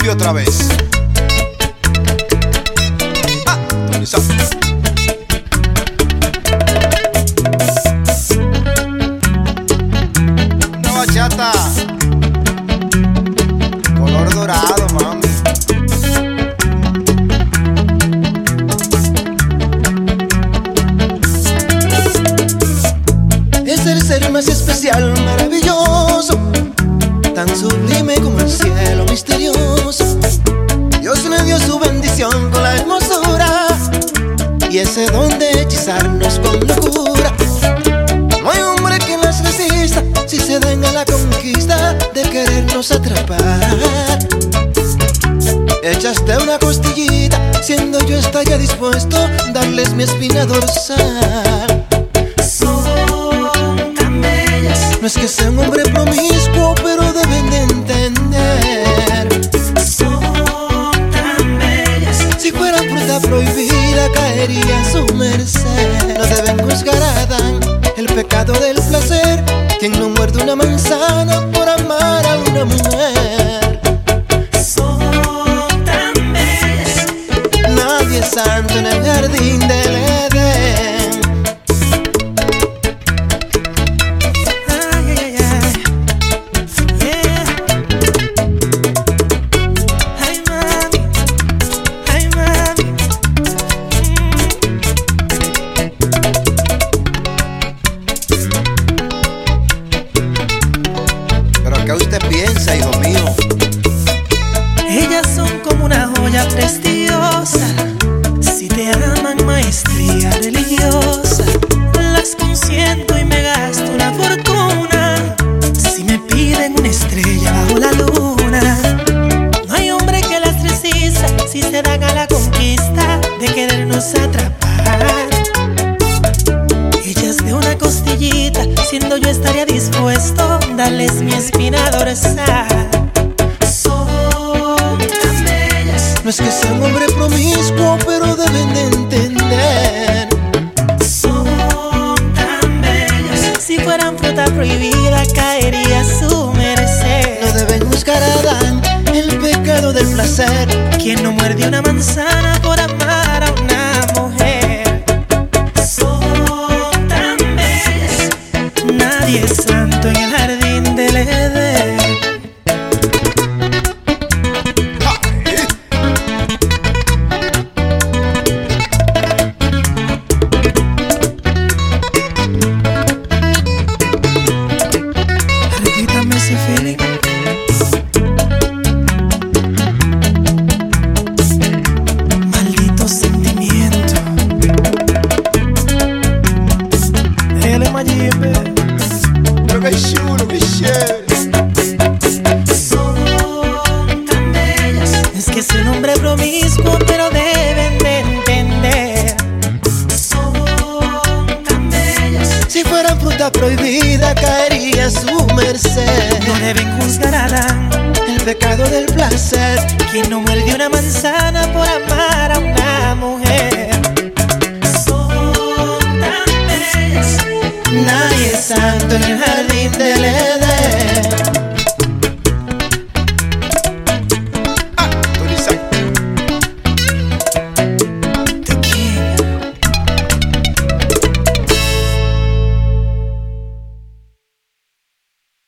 otra vez. Una bachata color dorado, mami. Es el ser más especial, maravilloso, tan sublime como el cielo misterioso. Dios le dio su bendición con la hermosura y ese don de hechizarnos con locura. No hay hombre que las resista si se den a la conquista de querernos atrapar. Echaste una costillita, siendo yo estaría dispuesto a darles mi espina dorsal. Son tan bellas. No es que sea un hombre promiscuo, pero deben de entender. Son tan bellas. Si fuera fruta prohibida, caería a su merced. No deben juzgar a Adán, el pecado del placer. Quien no muerde una manzana por amar a una mujer. Son tan bellas. Nadie es santo en el jardín del Edén. Ay, ay, ay. Yeah. Ay, mami. Ay, mami. Pero ¿qué usted piensa, hijo mío? Ellas son como una joya prestigiosa. Si te aman, maestría religiosa. Las consiento y me gasto una fortuna. Si me piden una estrella bajo la luna. No hay hombre que las resista si se dan a la conquista de querernos atrapar. Ellas de una costillita, siendo yo estaría dispuesto a darles mi espina dorsal. No es que sea un hombre promiscuo, pero deben de entender. Son tan bellas. Si fueran fruta prohibida, caería a su merced. No deben juzgar a Adán, el pecado del placer. Quien no muerde una manzana por amar a una mujer. Son tan bellas. Nadie es santo en el jardín del Edén. Maldito sentimiento. Dale Mayimbe. Pero qué chulo, qué chévere. Son tan bellas. Es que es un hombre promiscuo, pero deben de entender. Son tan bellas. Si fueran fruta prohibida, caería a su merced. No deben juzgar a Adán, el pecado del placer. Quien no muerde una manzana por amar a una mujer. Son tan bellas. Nadie es santo en el jardín del Edén.